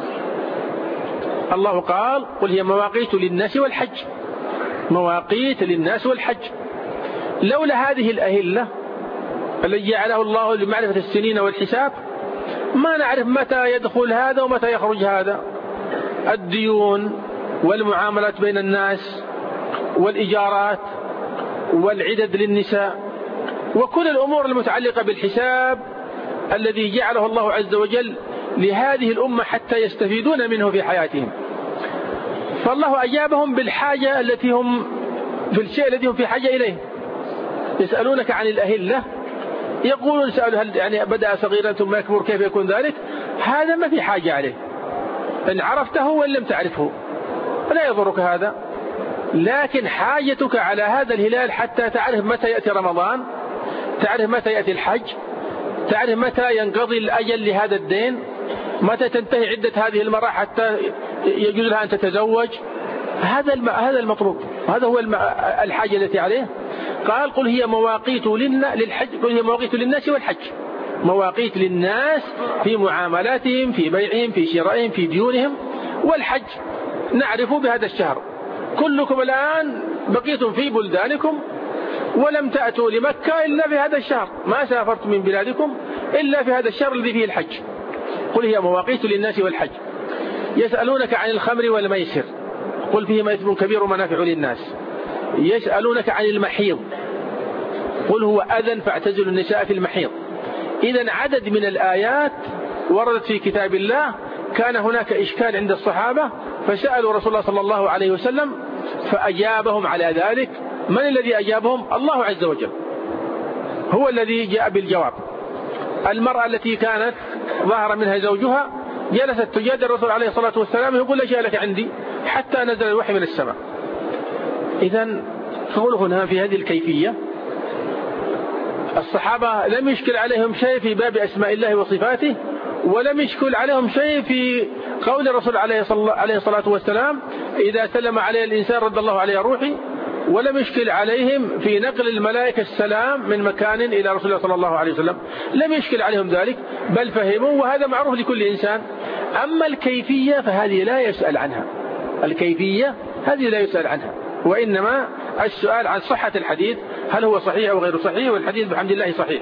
الله قال قل هي مواقيت للناس والحج، مواقيت للناس والحج. لولا هذه الأهلة التي جعله الله لمعرفة السنين والحساب ما نعرف متى يدخل هذا ومتى يخرج هذا. الديون والمعاملات بين الناس والإيجارات والعدد للنساء وكل الأمور المتعلقة بالحساب الذي جعله الله عز وجل لهذه الأمة حتى يستفيدون منه في حياتهم. فالله أجابهم بالحاجة التي هم في الشيء الذي هم في حاجة إليه. يسألونك عن الأهلة، يقولون سألوا هل يعني بدأ صغيرا ثم يكبر كيف يكون ذلك؟ هذا ما في حاجة عليه، إن عرفته وإن لم تعرفه لا يضرك هذا. لكن حاجتك على هذا الهلال حتى تعرف متى يأتي رمضان، تعرف متى يأتي الحج، تعرف متى ينقضي الأجل لهذا الدين، متى تنتهي عدة هذه المرأة حتى يجوز لها أن تتزوج. هذا المطلوب، هذا هو الحاجة التي عليه. قال قل هي مواقيت للحج، قل هي مواقيت للناس والحج. مواقيت للناس في معاملاتهم، في بيعهم، في شرائهم، في ديونهم. والحج نعرف بهذا الشهر. كلكم الآن بقيتم في بلدانكم ولم تأتوا لمكة إلا في هذا الشهر، ما سافرتم من بلادكم إلا في هذا الشهر الذي فيه الحج. قل هي مواقيت للناس والحج. يسألونك عن الخمر والميسر قل فيهما إثم كبير ومنافع للناس. يسألونك عن المحيض قل هو أذى فاعتزلوا النساء في المحيض. إذن عدد من الآيات وردت في كتاب الله. كان هناك إشكال عند الصحابة فسألوا رسول الله صلى الله عليه وسلم فأجابهم على ذلك. من الذي أجابهم؟ الله عز وجل هو الذي جاء بالجواب. المرأة التي كانت ظهر منها زوجها جلست تجادل الرسول عليه الصلاة والسلام يقول أشياء لك عندي حتى نزل الوحي من السماء. إذن فقول هنا في هذه الكيفية الصحابة لم يشكل عليهم شيء في باب أسماء الله وصفاته، ولم يشكل عليهم شيء في قول الرسول عليه الصلاة والسلام إذا سلم عليه الإنسان رد الله عليه روحي، ولم يشكل عليهم في نقل الملائكة السلام من مكان إلى رسول الله صلى الله عليه وسلم. لم يشكل عليهم ذلك بل فهموا، وهذا معروف لكل إنسان. أما الكيفية فهذه لا يسأل عنها. الكيفية هذه لا يسأل عنها، وإنما السؤال عن صحة الحديث هل هو صحيح أو غير صحيح، والحديث بحمد الله صحيح.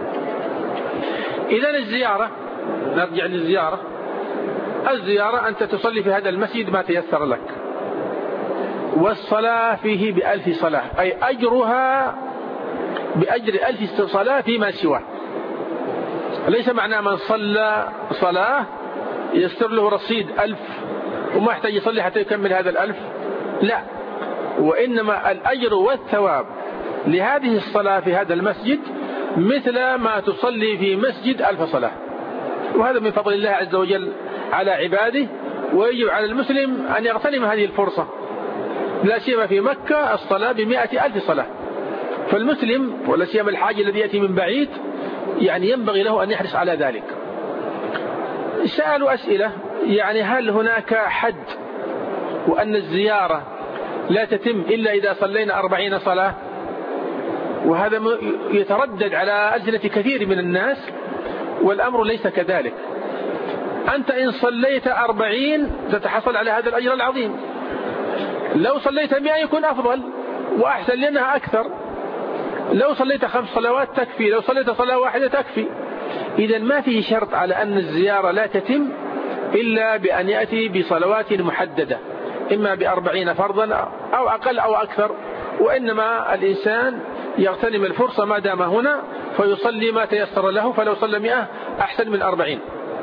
إذن الزيارة، نرجع للزيارة. الزيارة أنت تصلي في هذا المسجد ما تيسر لك، والصلاة فيه ب1000 صلاة، أي أجرها بأجر 1000 صلاة فيما سواه. ليس معنى من صلى صلاة يستر له رصيد 1000 وما يحتاج يصلي حتى يكمل هذا 1000، لا، وإنما الأجر والثواب لهذه الصلاة في هذا المسجد مثل ما تصلي في مسجد 1000 صلاة. وهذا من فضل الله عز وجل على عباده، ويجب على المسلم أن يغتنم هذه الفرصة، لا سيما في مكة الصلاة ب100,000 صلاة. فالمسلم ولا سيما الحاج الذي يأتي من بعيد يعني ينبغي له أن يحرص على ذلك. سألوا أسئلة يعني هل هناك حد وأن الزيارة لا تتم إلا إذا صلينا 40 صلاة؟ وهذا يتردد على ألسنة كثير من الناس، والأمر ليس كذلك. أنت إن صليت 40 تتحصل على هذا الأجر العظيم، لو صليت 100 يكون أفضل وأحسن لأنها أكثر، لو صليت 5 صلوات تكفي، لو صليت صلاة واحدة تكفي. إذن ما فيه شرط على أن الزيارة لا تتم إلا بأن يأتي بصلوات محددة، إما ب40 فرضا أو أقل أو أكثر، وإنما الإنسان يغتنم الفرصة ما دام هنا فيصلي ما تيسر له، فلو صلى 100 أحسن من 40.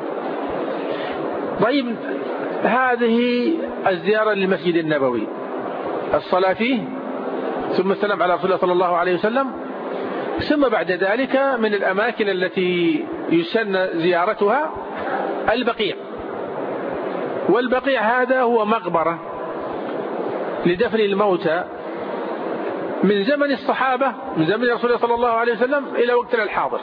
طيب، هذه الزيارة للمسجد النبوي، الصلاة فيه ثم السلام على رسول الله صلى الله عليه وسلم، ثم بعد ذلك من الأماكن التي يسن زيارتها البقيع. والبقيع هذا هو مقبرة لدفن الموتى من زمن الصحابة، من زمن رسول الله صلى الله عليه وسلم إلى وقتنا الحاضر.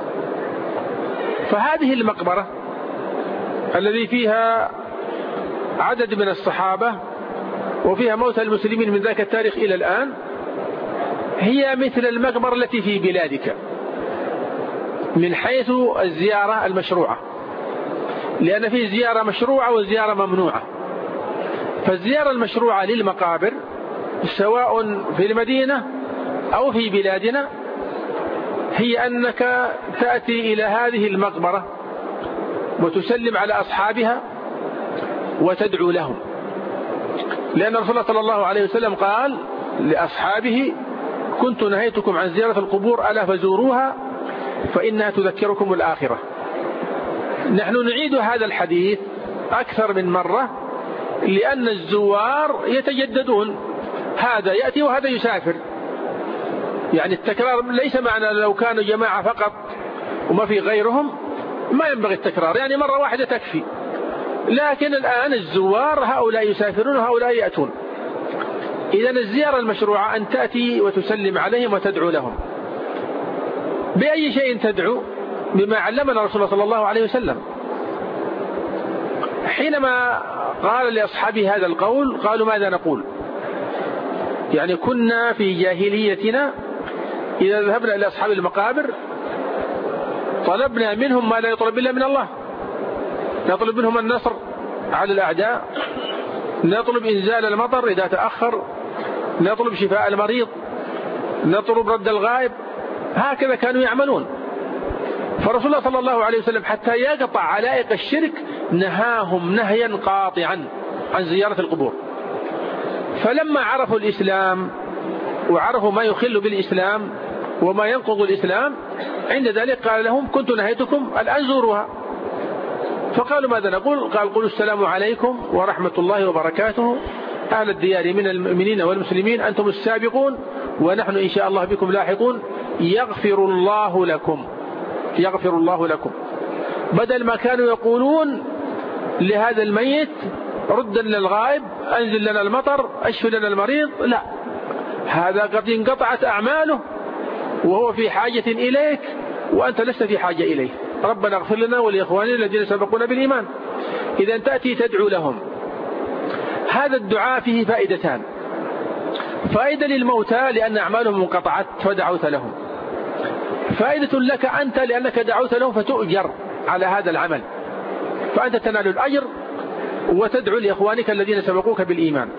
فهذه المقبرة الذي فيها عدد من الصحابة وفيها موتى المسلمين من ذاك التاريخ إلى الآن هي مثل المقبرة التي في بلادك من حيث الزيارة المشروعة، لأن فيه زيارة مشروعة وزيارة ممنوعة. فالزيارة المشروعة للمقابر سواء في المدينة أو في بلادنا هي أنك تأتي إلى هذه المقبرة وتسلم على أصحابها وتدعو لهم، لأن رسول الله صلى الله عليه وسلم قال لأصحابه كنت نهيتكم عن زيارة القبور ألا فزوروها فإنها تذكركم الآخرة. نحن نعيد هذا الحديث أكثر من مرة لأن الزوار يتجددون، هذا يأتي وهذا يسافر، يعني التكرار ليس معنى لو كانوا جماعة فقط وما في غيرهم ما ينبغي التكرار، يعني مرة واحدة تكفي. لكن الآن الزوار هؤلاء يسافرون وهؤلاء يأتون. إذن الزيارة المشروعة أن تأتي وتسلم عليهم وتدعو لهم. بأي شيء تدعو؟ بما علمنا رسول الله صلى الله عليه وسلم. حينما قال لأصحابه هذا القول قالوا ماذا نقول؟ يعني كنا في جاهليتنا إذا ذهبنا إلى أصحاب المقابر طلبنا منهم ما لا يطلب إلا من الله، نطلب منهم النصر على الأعداء، نطلب إنزال المطر إذا تأخر، نطلب شفاء المريض، نطلب رد الغائب. هكذا كانوا يعملون. فرسول الله صلى الله عليه وسلم حتى يقطع علائق الشرك نهاهم نهيا قاطعا عن زيارة القبور. فلما عرفوا الإسلام وعرفوا ما يخل بالإسلام وما ينقض الإسلام، عند ذلك قال لهم: كنت نهيتكم الآن زوروها. فقالوا: ماذا نقول؟ قال: قولوا السلام عليكم ورحمة الله وبركاته أهل الديار من المؤمنين والمسلمين، أنتم السابقون ونحن إن شاء الله بكم لاحقون، يغفر الله لكم، يغفر الله لكم. بدل ما كانوا يقولون لهذا الميت: رد لنا الغائب، أنزل لنا المطر، أشف لنا المريض، لا، هذا قد انقطعت أعماله وهو في حاجة إليك وأنت لست في حاجة إليه. ربنا اغفر لنا ولإخواننا الذين سبقونا بالإيمان. إذا تأتي تدعو لهم، هذا الدعاء فيه فائدتان: فائدة للموتى لأن أعمالهم انقطعت فدعوت لهم، فائدة لك أنت لأنك دعوت لهم فتؤجر على هذا العمل، فأنت تنال الأجر وتدعو لإخوانك الذين سبقوك بالإيمان.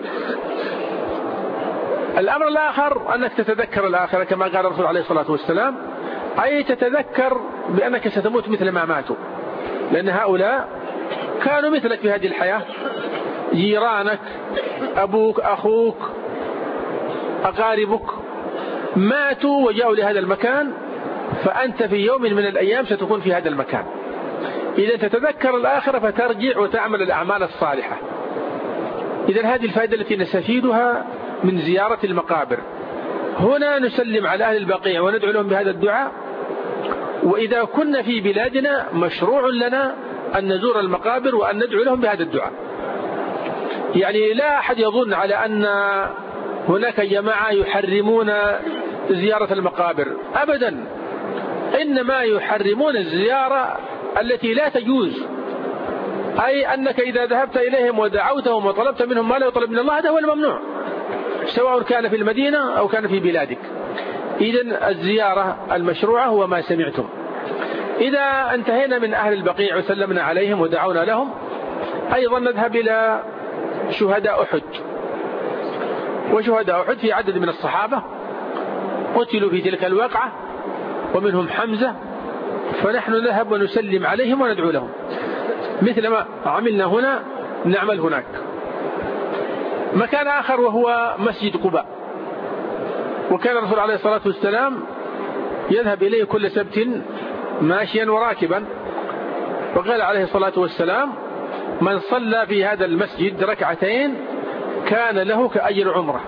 الأمر الآخر أنك تتذكر الآخرة كما قال الرسول عليه الصلاة والسلام، أي تتذكر بأنك ستموت مثل ما ماتوا، لأن هؤلاء كانوا مثلك في هذه الحياة، جيرانك، أبوك، أخوك، أقاربك، ماتوا وجاءوا لهذا المكان، فأنت في يوم من الأيام ستكون في هذا المكان. إذا تتذكر الآخرة فترجع وتعمل الأعمال الصالحة. إذن هذه الفائدة التي نستفيدها من زيارة المقابر. هنا نسلم على أهل البقيع وندعو لهم بهذا الدعاء، وإذا كنا في بلادنا مشروع لنا أن نزور المقابر وأن ندعو لهم بهذا الدعاء. يعني لا أحد يظن على أن هناك جماعة يحرمون زيارة المقابر، أبدا، إنما يحرمون الزيارة التي لا تجوز، أي أنك إذا ذهبت إليهم ودعوتهم وطلبت منهم ما لا يطلب من الله، هذا هو الممنوع، سواء كان في المدينة أو كان في بلادك. إذن الزيارة المشروعة هو ما سمعتم. إذا انتهينا من أهل البقيع وسلمنا عليهم ودعونا لهم، أيضا نذهب إلى شهداء أحد. وشهداء أحد في عدد من الصحابة قتلوا في تلك الواقعة ومنهم حمزة، فنحن نذهب ونسلم عليهم وندعو لهم مثل ما عملنا هنا نعمل هناك. مكان آخر وهو مسجد قباء، وكان الرسول عليه الصلاة والسلام يذهب إليه كل سبت ماشيا وراكبا، وقال عليه الصلاة والسلام: من صلى في هذا المسجد ركعتين كان له كأجر عمره.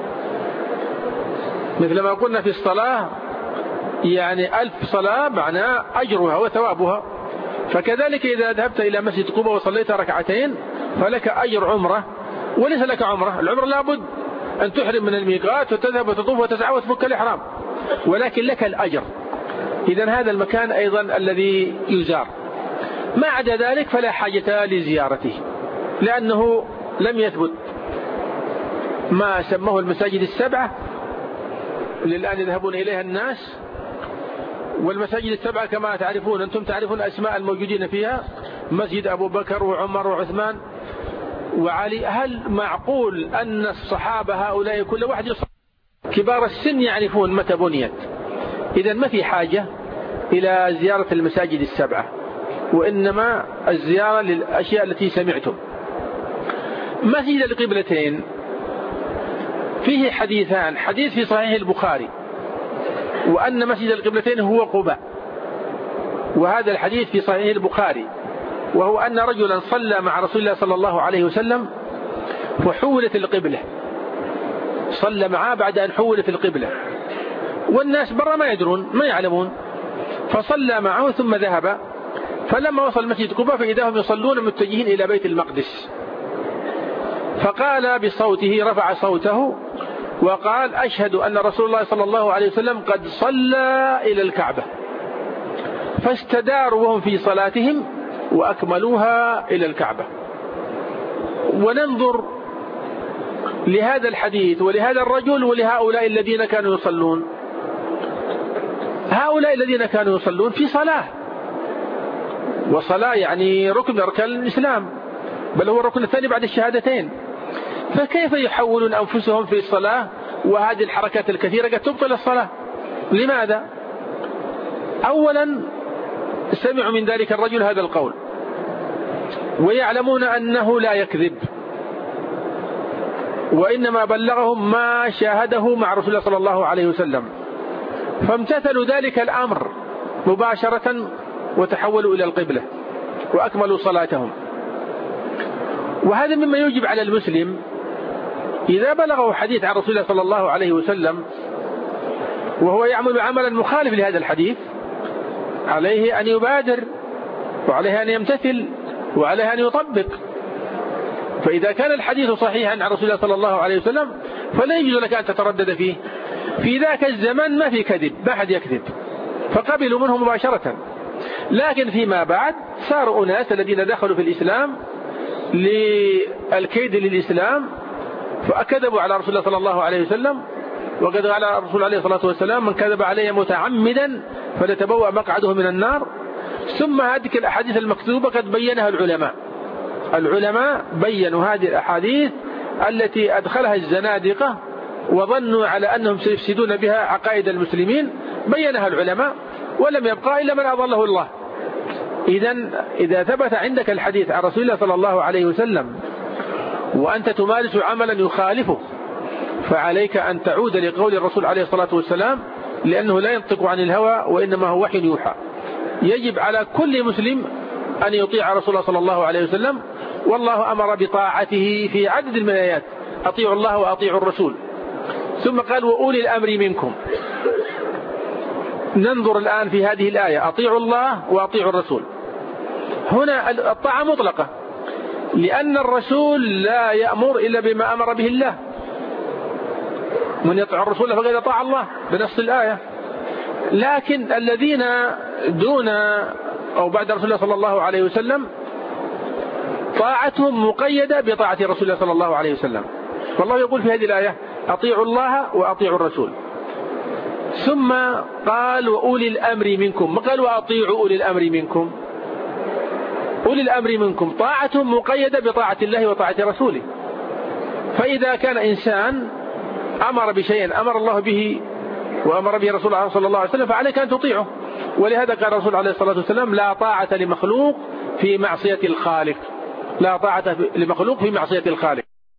مثل ما قلنا في الصلاة يعني 1000 صلاة معناه أجرها وثوابها، فكذلك إذا ذهبت إلى مسجد قباء وصليت ركعتين فلك أجر عمره. وليس لك عمره، العمره لابد أن تحرم من الميقات وتذهب وتطوف وتسعى وتفك الإحرام، ولكن لك الأجر. إذن هذا المكان أيضا الذي يزار. ما عدا ذلك فلا حاجة لزيارته، لأنه لم يثبت ما سموه المساجد السبعة للآن يذهبون إليها الناس. والمساجد السبعة كما تعرفون، أنتم تعرفون أسماء الموجودين فيها: مسجد أبو بكر وعمر وعثمان وعلي. هل معقول أن الصحابة هؤلاء كل واحد يصلي؟ كبار السن يعرفون متى بنيت. إذن ما في حاجة إلى زيارة المساجد السبعة، وإنما الزيارة للأشياء التي سمعتم. مسجد القبلتين فيه حديثان: حديث في صحيح البخاري وأن مسجد القبلتين هو قباء، وهذا الحديث في صحيح البخاري، وهو أن رجلا صلى مع رسول الله صلى الله عليه وسلم فحولت القبلة، صلى معاه بعد أن حولت القبلة، والناس برا ما يدرون ما يعلمون، فصلى معه ثم ذهب. فلما وصل مسجد قباء فإذا هم يصلون متجهين إلى بيت المقدس، فقال بصوته، رفع صوته وقال: أشهد أن رسول الله صلى الله عليه وسلم قد صلى إلى الكعبة. فاستداروا وهم في صلاتهم وأكملوها إلى الكعبة. وننظر لهذا الحديث ولهذا الرجل ولهؤلاء الذين كانوا يصلون. هؤلاء الذين كانوا يصلون في صلاة والصلاة يعني ركن من أركان الإسلام، بل هو الركن الثاني بعد الشهادتين، فكيف يحولون أنفسهم في الصلاة وهذه الحركات الكثيرة قد تبطل الصلاة؟ لماذا؟ أولا سمعوا من ذلك الرجل هذا القول ويعلمون أنه لا يكذب، وإنما بلغهم ما شاهده مع رسول الله صلى الله عليه وسلم، فامتثلوا ذلك الأمر مباشرة وتحولوا إلى القبلة وأكملوا صلاتهم. وهذا مما يجب على المسلم إذا بلغه حديث عن رسول الله صلى الله عليه وسلم وهو يعمل عملا مخالف لهذا الحديث، عليه أن يبادر وعليه أن يمتثل وعليه أن يطبق. فإذا كان الحديث صحيحا عن رسول الله صلى الله عليه وسلم فلا يجوز لك أن تتردد فيه. في ذاك الزمن ما في كذب، ما أحد يكذب، فقبلوا منه مباشرة. لكن فيما بعد صاروا أناس الذين دخلوا في الإسلام للكيد للإسلام فأكذبوا على رسول الله صلى الله عليه وسلم، وقد قال الرسول عليه الصلاة والسلام: من كذب علي متعمدا فليتبوأ مقعده من النار. ثم هذه الأحاديث المكتوبة قد بينها العلماء بينوا هذه الأحاديث التي أدخلها الزنادقة وظنوا على أنهم سيفسدون بها عقائد المسلمين، بينها العلماء ولم يبقى إلا من أضله الله. إذا ثبت عندك الحديث عن رسول الله صلى الله عليه وسلم وأنت تمارس عملا يخالفه فعليك أن تعود لقول الرسول عليه الصلاة والسلام، لأنه لا ينطق عن الهوى وإنما هو وحي يوحى. يجب على كل مسلم أن يطيع رسول الله صلى الله عليه وسلم، والله أمر بطاعته في عدد من الآيات: أطيعوا الله وأطيعوا الرسول. ثم قال: وأولي الأمر منكم. ننظر الآن في هذه الآية: أطيعوا الله وأطيعوا الرسول. هنا الطاعة مطلقة، لأن الرسول لا يأمر إلا بما أمر به الله. من يطيع الرسول فقد أطاع الله بنص الآية. لكن الذين دون أو بعد رسول الله صلى الله عليه وسلم طاعتهم مقيدة بطاعة رسول الله صلى الله عليه وسلم. والله يقول في هذه الآية: أطيعوا الله وأطيعوا الرسول. ثم قال: وأولي الأمر منكم، ما قال وأطيعوا أولي الأمر منكم. أولي الأمر منكم طاعتهم مقيدة بطاعة الله وطاعة رسوله. فإذا كان إنسان أمر بشيء أمر الله به وأمر به رسول الله صلى الله عليه وسلم فعليك أن تطيعه. ولهذا قال الرسول عليه الصلاة والسلام: لا طاعة لمخلوق في معصية الخالق. لا طاعة لمخلوق في معصية الخالق.